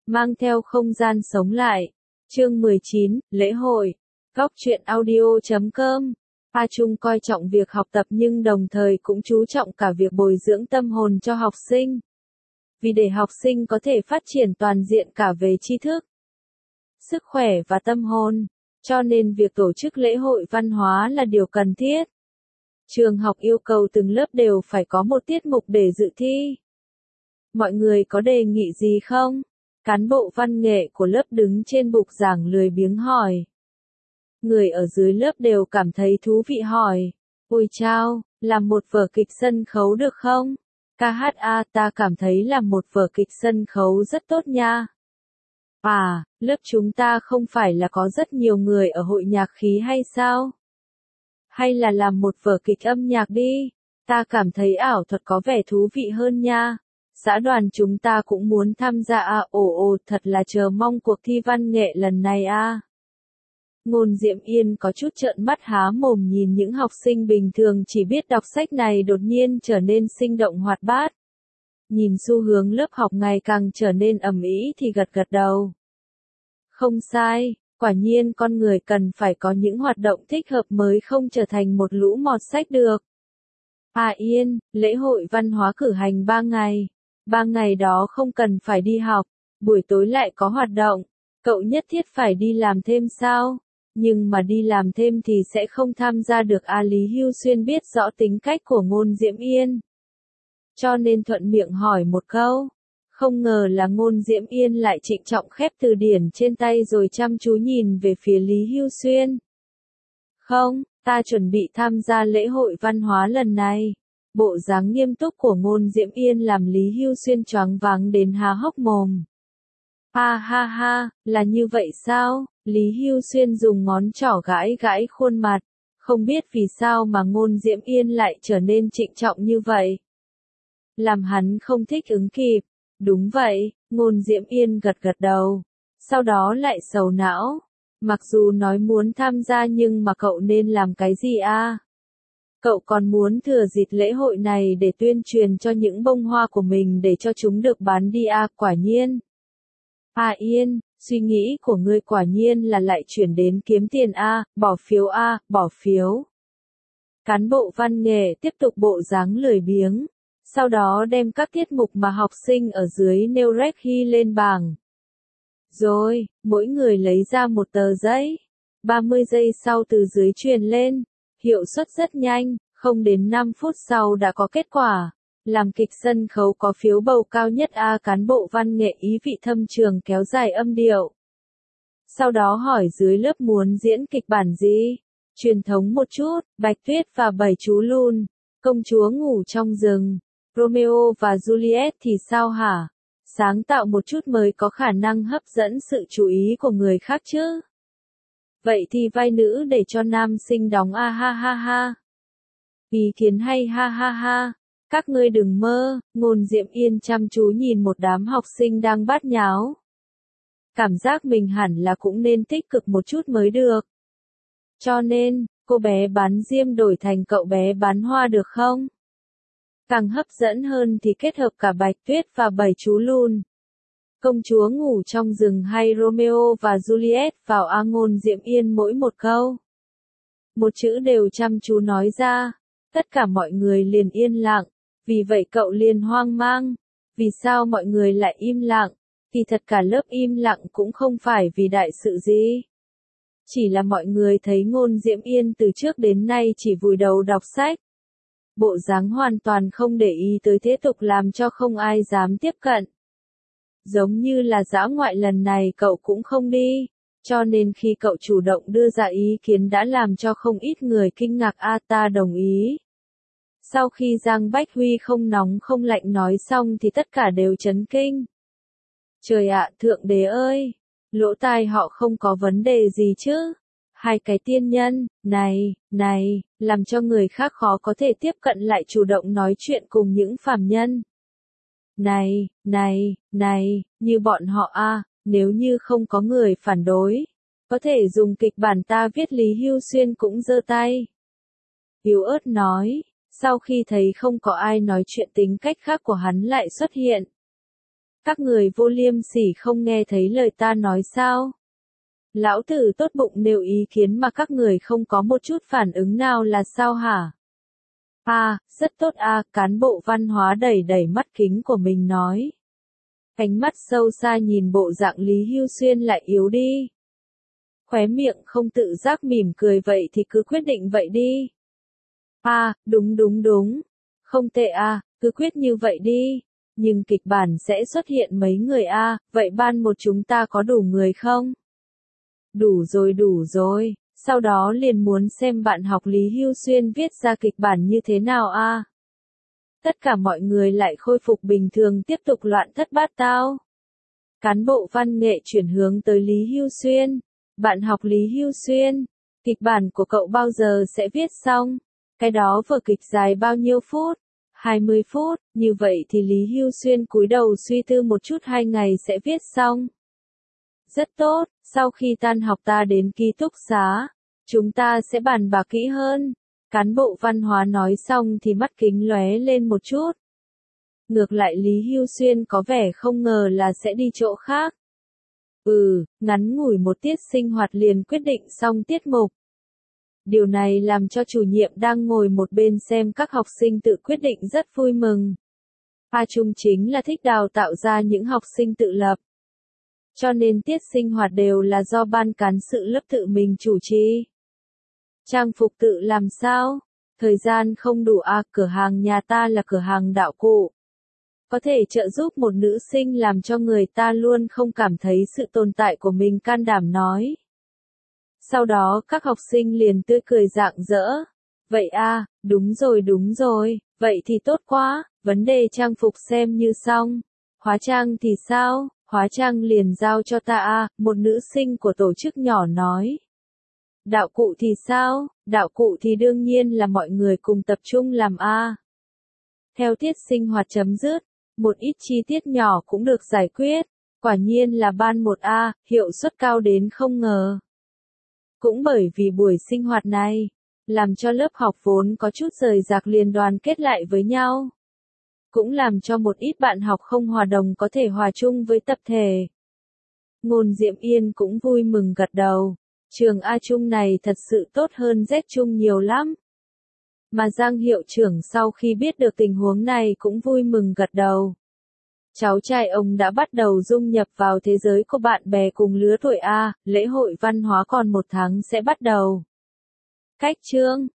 mang theo không gian sống lại. Chương 19, lễ hội. Góc truyện audio.com. A Trung coi trọng việc học tập nhưng đồng thời cũng chú trọng cả việc bồi dưỡng tâm hồn cho học sinh. Vì để học sinh có thể phát triển toàn diện cả về tri thức, sức khỏe và tâm hồn, cho nên việc tổ chức lễ hội văn hóa là điều cần thiết. Trường học yêu cầu từng lớp đều phải có một tiết mục để dự thi. Mọi người có đề nghị gì không? Cán bộ văn nghệ của lớp đứng trên bục giảng lười biếng hỏi. Người ở dưới lớp đều cảm thấy thú vị hỏi. Ôi chao, làm một vở kịch sân khấu được không? KHA, ta cảm thấy làm một vở kịch sân khấu rất tốt nha. À, lớp chúng ta không phải là có rất nhiều người ở hội nhạc khí hay sao? Hay là làm một vở kịch âm nhạc đi, ta cảm thấy ảo thuật có vẻ thú vị hơn nha. Xã đoàn chúng ta cũng muốn tham gia à, thật là chờ mong cuộc thi văn nghệ lần này à. Ngôn Diệm Yên có chút trợn mắt há mồm nhìn những học sinh bình thường chỉ biết đọc sách này đột nhiên trở nên sinh động hoạt bát. Nhìn xu hướng lớp học ngày càng trở nên ầm ĩ thì gật gật đầu. Không sai, quả nhiên con người cần phải có những hoạt động thích hợp mới không trở thành một lũ mọt sách được. À Yên, lễ hội văn hóa cử hành 3 ngày. 3 ngày đó không cần phải đi học, buổi tối lại có hoạt động. Cậu nhất thiết phải đi làm thêm sao? Nhưng mà đi làm thêm thì sẽ không tham gia được à, Lý Hưu Xuyên biết rõ tính cách của Ngôn Diễm Yên. Cho nên thuận miệng hỏi một câu. Không ngờ là Ngôn Diễm Yên lại trịnh trọng khép từ điển trên tay rồi chăm chú nhìn về phía Lý Hưu Xuyên. Không, ta chuẩn bị tham gia lễ hội văn hóa lần này. Bộ dáng nghiêm túc của Ngôn Diễm Yên làm Lý Hưu Xuyên choáng váng đến há hốc mồm. Ha ha ha, là như vậy sao? Lý Hưu Xuyên dùng ngón trỏ gãi gãi khuôn mặt. Không biết vì sao mà Ngôn Diễm Yên lại trở nên trịnh trọng như vậy. Làm hắn không thích ứng kịp. Đúng vậy, Ngôn Diễm Yên gật gật đầu. Sau đó lại sầu não. Mặc dù nói muốn tham gia nhưng mà cậu nên làm cái gì à? Cậu còn muốn thừa dịp lễ hội này để tuyên truyền cho những bông hoa của mình để cho chúng được bán đi à, quả nhiên. À Yên, suy nghĩ của ngươi quả nhiên là lại chuyển đến kiếm tiền à, bỏ phiếu à, bỏ phiếu. Cán bộ văn nghệ tiếp tục bộ dáng lười biếng. Sau đó đem các tiết mục mà học sinh ở dưới nêu rec ghi lên bảng. Rồi, mỗi người lấy ra một tờ giấy. 30 giây sau từ dưới truyền lên. Hiệu suất rất nhanh, không đến 5 phút sau đã có kết quả. Làm kịch sân khấu có phiếu bầu cao nhất a, cán bộ văn nghệ ý vị thâm trường kéo dài âm điệu. Sau đó hỏi dưới lớp muốn diễn kịch bản gì? Truyền thống một chút, Bạch Tuyết và 7 chú lùn, công chúa ngủ trong rừng. Romeo và Juliet thì sao hả? Sáng tạo một chút mới có khả năng hấp dẫn sự chú ý của người khác chứ. Vậy thì vai nữ để cho nam sinh đóng a ha ha ha. Ý kiến hay ha ha ha. Các ngươi đừng mơ, Ngôn Diệm Yên chăm chú nhìn một đám học sinh đang bát nháo. Cảm giác mình hẳn là cũng nên tích cực một chút mới được. Cho nên, cô bé bán diêm đổi thành cậu bé bán hoa được không? Càng hấp dẫn hơn thì kết hợp cả Bạch Tuyết và 7 chú lùn. Công chúa ngủ trong rừng hay Romeo và Juliet vào a, Ngôn Diệm Yên mỗi một câu. Một chữ đều chăm chú nói ra. Tất cả mọi người liền yên lặng. Vì vậy cậu liền hoang mang. Vì sao mọi người lại im lặng? Thì thật cả lớp im lặng cũng không phải vì đại sự gì. Chỉ là mọi người thấy Ngôn Diễm Yên từ trước đến nay chỉ vùi đầu đọc sách. Bộ dáng hoàn toàn không để ý tới thế tục làm cho không ai dám tiếp cận. Giống như là dã ngoại lần này cậu cũng không đi. Cho nên khi cậu chủ động đưa ra ý kiến đã làm cho không ít người kinh ngạc a, ta đồng ý. Sau khi Giang Bách Huy không nóng không lạnh nói xong thì tất cả đều chấn kinh. Trời ạ, Thượng Đế ơi! Lỗ tai họ không có vấn đề gì chứ? Hai cái tiên nhân, này, làm cho người khác khó có thể tiếp cận lại chủ động nói chuyện cùng những phàm nhân. Này, như bọn họ a, nếu như không có người phản đối, có thể dùng kịch bản ta viết. Lý Hưu Xuyên cũng giơ tay. Yếu ớt nói. Sau khi thấy không có ai nói chuyện tính cách khác của hắn lại xuất hiện. Các người vô liêm sỉ không nghe thấy lời ta nói sao? Lão tử tốt bụng nêu ý kiến mà các người không có một chút phản ứng nào là sao hả? Rất tốt cán bộ văn hóa đẩy đẩy mắt kính của mình nói. Ánh mắt sâu xa nhìn bộ dạng Lý Hưu Xuyên lại yếu đi. Khóe miệng không tự giác mỉm cười vậy thì cứ quyết định vậy đi. Đúng. Không tệ cứ quyết như vậy đi. Nhưng kịch bản sẽ xuất hiện mấy người vậy ban một chúng ta có đủ người không? Đủ rồi. Sau đó liền muốn xem bạn học Lý Hưu Xuyên viết ra kịch bản như thế nào Tất cả mọi người lại khôi phục bình thường tiếp tục loạn thất bát tao. Cán bộ văn nghệ chuyển hướng tới Lý Hưu Xuyên. Bạn học Lý Hưu Xuyên, kịch bản của cậu bao giờ sẽ viết xong? Cái đó vở kịch dài bao nhiêu phút? 20 phút, như vậy thì Lý Hưu Xuyên cúi đầu suy tư một chút 2 ngày sẽ viết xong. Rất tốt, sau khi tan học ta đến ký túc xá, chúng ta sẽ bàn bạc kỹ hơn. Cán bộ văn hóa nói xong thì mắt kính lóe lên một chút. Ngược lại Lý Hưu Xuyên có vẻ không ngờ là sẽ đi chỗ khác. Ngắn ngủi một tiết sinh hoạt liền quyết định xong tiết mục. Điều này làm cho chủ nhiệm đang ngồi một bên xem các học sinh tự quyết định rất vui mừng. A Trung chính là thích đào tạo ra những học sinh tự lập. Cho nên tiết sinh hoạt đều là do ban cán sự lớp tự mình chủ trì. Trang phục tự làm sao? Thời gian không đủ cửa hàng nhà ta là cửa hàng đạo cụ. Có thể trợ giúp một nữ sinh làm cho người ta luôn không cảm thấy sự tồn tại của mình can đảm nói. Sau đó các học sinh liền tươi cười rạng rỡ. Vậy đúng rồi, vậy thì tốt quá, vấn đề trang phục xem như xong. Hóa trang thì sao? Hóa trang liền giao cho ta một nữ sinh của tổ chức nhỏ nói. Đạo cụ thì sao? Đạo cụ thì đương nhiên là mọi người cùng tập trung làm Theo tiết sinh hoạt chấm dứt, một ít chi tiết nhỏ cũng được giải quyết. Quả nhiên là ban 1 hiệu suất cao đến không ngờ. Cũng bởi vì buổi sinh hoạt này, làm cho lớp học vốn có chút rời rạc liền đoàn kết lại với nhau. Cũng làm cho một ít bạn học không hòa đồng có thể hòa chung với tập thể. Ngôn Diệm Yên cũng vui mừng gật đầu. Trường A Trung này thật sự tốt hơn Z Trung nhiều lắm. Mà Giang hiệu trưởng sau khi biết được tình huống này cũng vui mừng gật đầu. Cháu trai ông đã bắt đầu dung nhập vào thế giới của bạn bè cùng lứa tuổi lễ hội văn hóa còn 1 tháng sẽ bắt đầu. Cách chương